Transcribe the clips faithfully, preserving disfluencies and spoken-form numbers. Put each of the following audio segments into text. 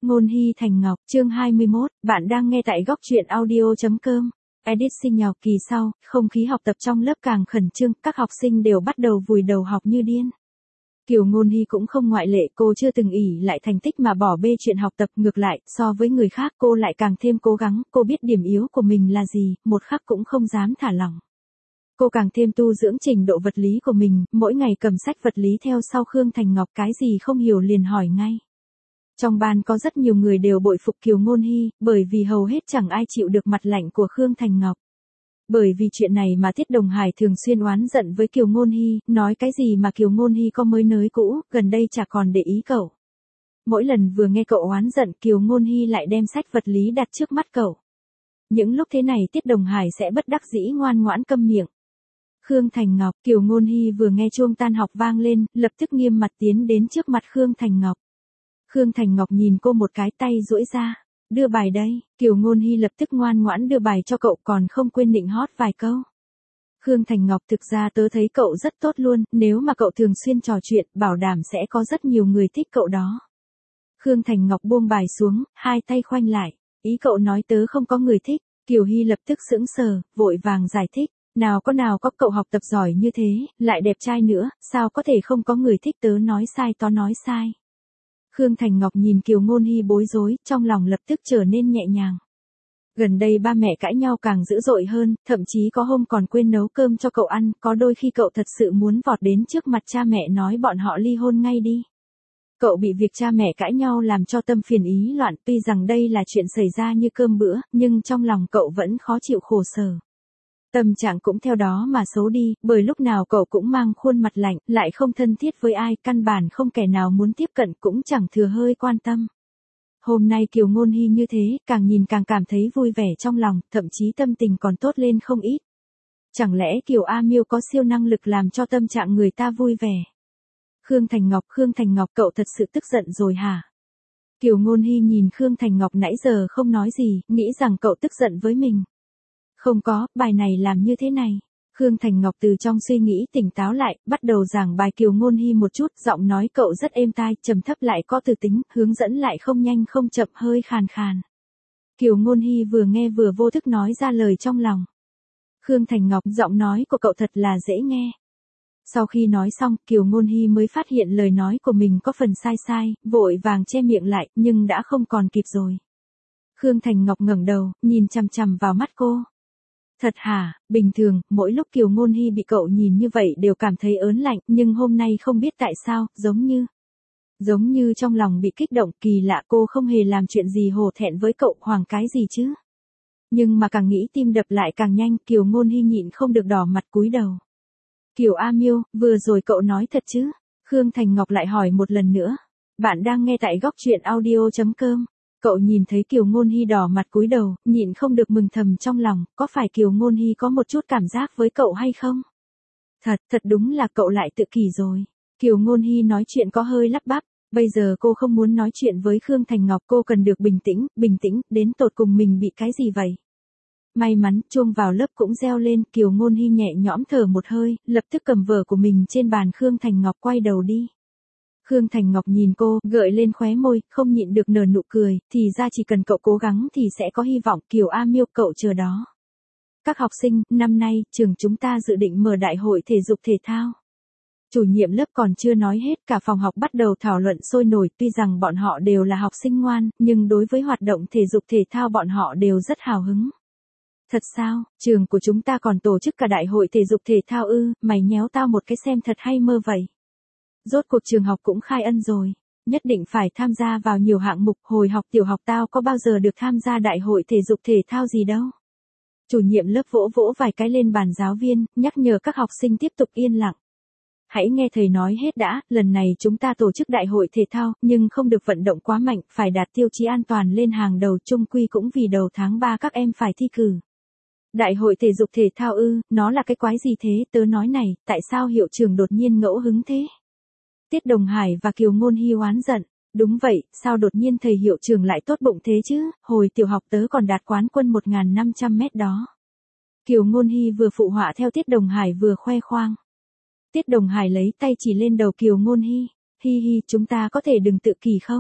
Ngôn Hy Thành Ngọc, chương hai mươi mốt, bạn đang nghe tại góc truyện audio.com. Edit sinh nhọc kỳ sau, không khí học tập trong lớp càng khẩn trương, các học sinh đều bắt đầu vùi đầu học như điên. Kiều Ngôn Hy cũng không ngoại lệ, cô chưa từng ỷ lại thành tích mà bỏ bê chuyện học tập, ngược lại, so với người khác cô lại càng thêm cố gắng, cô biết điểm yếu của mình là gì, một khắc cũng không dám thả lỏng. Cô càng thêm tu dưỡng trình độ vật lý của mình, mỗi ngày cầm sách vật lý theo sau Khương Thành Ngọc, cái gì không hiểu liền hỏi ngay. Trong ban có rất nhiều người đều bội phục Kiều Ngôn Hy, bởi vì hầu hết chẳng ai chịu được mặt lạnh của Khương Thành Ngọc. Bởi vì chuyện này mà Tiết Đồng Hải thường xuyên oán giận với Kiều Ngôn Hy, nói cái gì mà Kiều Ngôn Hy có mới nới cũ, gần đây chả còn để ý cậu. Mỗi lần vừa nghe cậu oán giận, Kiều Ngôn Hy lại đem sách vật lý đặt trước mắt cậu. Những lúc thế này Tiết Đồng Hải sẽ bất đắc dĩ ngoan ngoãn câm miệng. Khương Thành Ngọc, Kiều Ngôn Hy vừa nghe chuông tan học vang lên, lập tức nghiêm mặt tiến đến trước mặt Khương Thành Ngọc. Khương Thành Ngọc nhìn cô một cái, tay duỗi ra, đưa bài đây. Kiều Ngôn Hy lập tức ngoan ngoãn đưa bài cho cậu, còn không quên nịnh hót vài câu. Khương Thành Ngọc, thực ra tớ thấy cậu rất tốt luôn, nếu mà cậu thường xuyên trò chuyện, bảo đảm sẽ có rất nhiều người thích cậu đó. Khương Thành Ngọc buông bài xuống, hai tay khoanh lại, ý cậu nói tớ không có người thích. Kiều Hy lập tức sững sờ, vội vàng giải thích, nào có nào có, cậu học tập giỏi như thế, lại đẹp trai nữa, sao có thể không có người thích, tớ nói sai tó nói sai. Khương Thành Ngọc nhìn Kiều Ngôn Hy bối rối, trong lòng lập tức trở nên nhẹ nhàng. Gần đây ba mẹ cãi nhau càng dữ dội hơn, thậm chí có hôm còn quên nấu cơm cho cậu ăn, có đôi khi cậu thật sự muốn vọt đến trước mặt cha mẹ nói bọn họ ly hôn ngay đi. Cậu bị việc cha mẹ cãi nhau làm cho tâm phiền ý loạn, tuy rằng đây là chuyện xảy ra như cơm bữa, nhưng trong lòng cậu vẫn khó chịu khổ sở. Tâm trạng cũng theo đó mà xấu đi, bởi lúc nào cậu cũng mang khuôn mặt lạnh, lại không thân thiết với ai, căn bản không kẻ nào muốn tiếp cận, cũng chẳng thừa hơi quan tâm. Hôm nay Kiều Ngôn Hy như thế, càng nhìn càng cảm thấy vui vẻ trong lòng, thậm chí tâm tình còn tốt lên không ít. Chẳng lẽ Kiều A Miêu có siêu năng lực làm cho tâm trạng người ta vui vẻ? Khương Thành Ngọc, Khương Thành Ngọc, cậu thật sự tức giận rồi hả? Kiều Ngôn Hy nhìn Khương Thành Ngọc nãy giờ không nói gì, nghĩ rằng cậu tức giận với mình. Không có, bài này làm như thế này. Khương Thành Ngọc từ trong suy nghĩ tỉnh táo lại, bắt đầu giảng bài Kiều Ngôn Hy một chút, giọng nói cậu rất êm tai, trầm thấp lại có từ tính, hướng dẫn lại không nhanh không chậm, hơi khàn khàn. Kiều Ngôn Hy vừa nghe vừa vô thức nói ra lời trong lòng. Khương Thành Ngọc, giọng nói của cậu thật là dễ nghe. Sau khi nói xong, Kiều Ngôn Hy mới phát hiện lời nói của mình có phần sai sai, vội vàng che miệng lại, nhưng đã không còn kịp rồi. Khương Thành Ngọc ngẩng đầu, nhìn chằm chằm vào mắt cô. Thật hả? Bình thường, mỗi lúc Kiều Ngôn Hy bị cậu nhìn như vậy đều cảm thấy ớn lạnh, nhưng hôm nay không biết tại sao, giống như... Giống như trong lòng bị kích động, kỳ lạ, cô không hề làm chuyện gì hổ thẹn với cậu, hoảng cái gì chứ? Nhưng mà càng nghĩ tim đập lại càng nhanh, Kiều Ngôn Hy nhịn không được đỏ mặt cúi đầu. Kiều A Miêu, vừa rồi cậu nói thật chứ? Khương Thành Ngọc lại hỏi một lần nữa. Bạn đang nghe tại góc truyện audio.com. Cậu nhìn thấy Kiều Ngôn Hy đỏ mặt cúi đầu, nhịn không được mừng thầm trong lòng, có phải Kiều Ngôn Hy có một chút cảm giác với cậu hay không? Thật, thật đúng là cậu lại tự kỷ rồi. Kiều Ngôn Hy nói chuyện có hơi lắp bắp, bây giờ cô không muốn nói chuyện với Khương Thành Ngọc, cô cần được bình tĩnh, bình tĩnh, đến tột cùng mình bị cái gì vậy? May mắn, chuông vào lớp cũng reo lên, Kiều Ngôn Hy nhẹ nhõm thở một hơi, lập tức cầm vở của mình trên bàn Khương Thành Ngọc quay đầu đi. Khương Thành Ngọc nhìn cô, gợi lên khóe môi, không nhịn được nở nụ cười, thì ra chỉ cần cậu cố gắng thì sẽ có hy vọng, Kiều A Miêu, cậu chờ đó. Các học sinh, năm nay, trường chúng ta dự định mở đại hội thể dục thể thao. Chủ nhiệm lớp còn chưa nói hết, cả phòng học bắt đầu thảo luận sôi nổi, tuy rằng bọn họ đều là học sinh ngoan, nhưng đối với hoạt động thể dục thể thao bọn họ đều rất hào hứng. Thật sao, trường của chúng ta còn tổ chức cả đại hội thể dục thể thao ư, mày nhéo tao một cái xem thật hay mơ vậy. Rốt cuộc trường học cũng khai ân rồi, nhất định phải tham gia vào nhiều hạng mục, hồi học tiểu học tao có bao giờ được tham gia đại hội thể dục thể thao gì đâu. Chủ nhiệm lớp vỗ vỗ vài cái lên bàn giáo viên, nhắc nhở các học sinh tiếp tục yên lặng. Hãy nghe thầy nói hết đã, lần này chúng ta tổ chức đại hội thể thao, nhưng không được vận động quá mạnh, phải đạt tiêu chí an toàn lên hàng đầu, chung quy cũng vì đầu tháng ba các em phải thi cử. Đại hội thể dục thể thao ư, nó là cái quái gì thế, tớ nói này, tại sao hiệu trưởng đột nhiên ngẫu hứng thế? Tiết Đồng Hải và Kiều Ngôn Hy oán giận, đúng vậy, sao đột nhiên thầy hiệu trưởng lại tốt bụng thế chứ, hồi tiểu học tớ còn đạt quán quân một nghìn năm trăm mét đó. Kiều Ngôn Hy vừa phụ họa theo Tiết Đồng Hải vừa khoe khoang. Tiết Đồng Hải lấy tay chỉ lên đầu Kiều Ngôn Hy, hi hi, chúng ta có thể đừng tự kỷ không?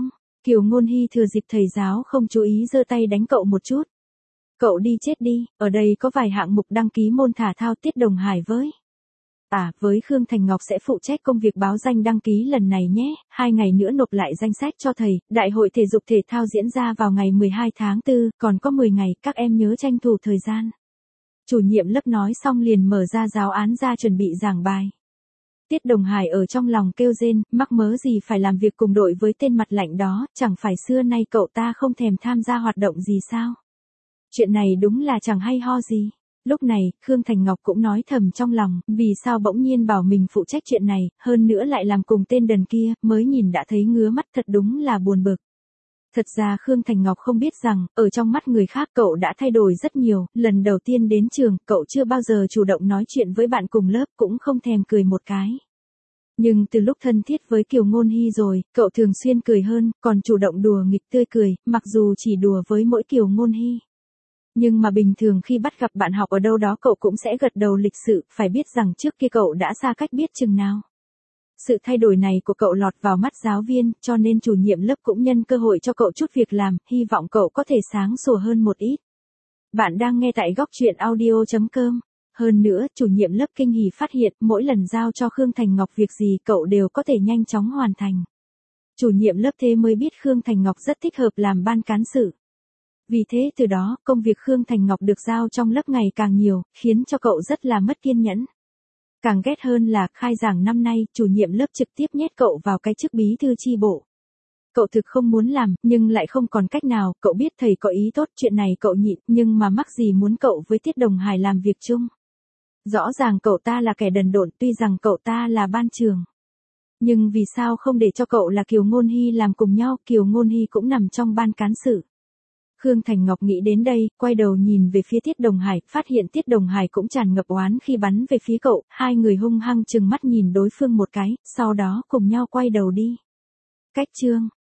Kiều Ngôn Hy thừa dịp thầy giáo không chú ý giơ tay đánh cậu một chút. Cậu đi chết đi, ở đây có vài hạng mục đăng ký môn thể thao Tiết Đồng Hải với. À, với Khương Thành Ngọc sẽ phụ trách công việc báo danh đăng ký lần này nhé, hai ngày nữa nộp lại danh sách cho thầy, đại hội thể dục thể thao diễn ra vào ngày mười hai tháng tư, còn có mười ngày, các em nhớ tranh thủ thời gian. Chủ nhiệm lớp nói xong liền mở ra giáo án ra chuẩn bị giảng bài. Tiết Đồng Hải ở trong lòng kêu rên, mắc mớ gì phải làm việc cùng đội với tên mặt lạnh đó, chẳng phải xưa nay cậu ta không thèm tham gia hoạt động gì sao? Chuyện này đúng là chẳng hay ho gì. Lúc này, Khương Thành Ngọc cũng nói thầm trong lòng, vì sao bỗng nhiên bảo mình phụ trách chuyện này, hơn nữa lại làm cùng tên đần kia, mới nhìn đã thấy ngứa mắt, thật đúng là buồn bực. Thật ra Khương Thành Ngọc không biết rằng, ở trong mắt người khác cậu đã thay đổi rất nhiều, lần đầu tiên đến trường, cậu chưa bao giờ chủ động nói chuyện với bạn cùng lớp, cũng không thèm cười một cái. Nhưng từ lúc thân thiết với Kiều Ngôn Hy rồi, cậu thường xuyên cười hơn, còn chủ động đùa nghịch tươi cười, mặc dù chỉ đùa với mỗi Kiều Ngôn Hy. Nhưng mà bình thường khi bắt gặp bạn học ở đâu đó cậu cũng sẽ gật đầu lịch sự, phải biết rằng trước kia cậu đã xa cách biết chừng nào. Sự thay đổi này của cậu lọt vào mắt giáo viên, cho nên chủ nhiệm lớp cũng nhân cơ hội cho cậu chút việc làm, hy vọng cậu có thể sáng sủa hơn một ít. Bạn đang nghe tại góc truyện audio chấm com. Hơn nữa, chủ nhiệm lớp kinh hỉ phát hiện, mỗi lần giao cho Khương Thành Ngọc việc gì cậu đều có thể nhanh chóng hoàn thành. Chủ nhiệm lớp thế mới biết Khương Thành Ngọc rất thích hợp làm ban cán sự. Vì thế từ đó, công việc Khương Thành Ngọc được giao trong lớp ngày càng nhiều, khiến cho cậu rất là mất kiên nhẫn. Càng ghét hơn là, khai giảng năm nay, chủ nhiệm lớp trực tiếp nhét cậu vào cái chức bí thư chi bộ. Cậu thực không muốn làm, nhưng lại không còn cách nào, cậu biết thầy có ý tốt, chuyện này cậu nhịn, nhưng mà mắc gì muốn cậu với Tiết Đồng Hải làm việc chung. Rõ ràng cậu ta là kẻ đần độn, tuy rằng cậu ta là ban trường. Nhưng vì sao không để cho cậu là Kiều Ngôn Hy làm cùng nhau, Kiều Ngôn Hy cũng nằm trong ban cán sự. Khương Thành Ngọc nghĩ đến đây, quay đầu nhìn về phía Tiết Đồng Hải, phát hiện Tiết Đồng Hải cũng tràn ngập oán khi bắn về phía cậu, hai người hung hăng chừng mắt nhìn đối phương một cái, sau đó cùng nhau quay đầu đi. Cách chương